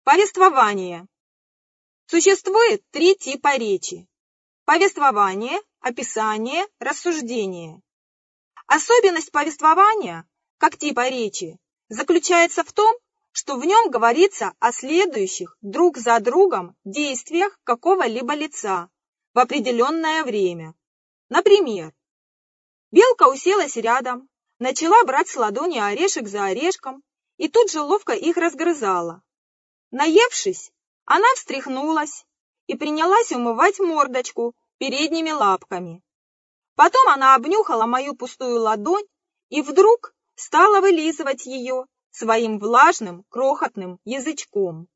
Повествование. Существует три типа речи: повествование, описание, рассуждение. Особенность повествования, как типа речи, заключается в том, что в нем говорится о следующих друг за другом действиях какого-либо лица в определенное время. Например, белка уселась рядом, начала брать с ладони орешек за орешком и тут же ловко их разгрызала. Наевшись, она встряхнулась и принялась умывать мордочку передними лапками. Потом она обнюхала мою пустую ладонь и вдруг стала вылизывать ее своим влажным крохотным язычком.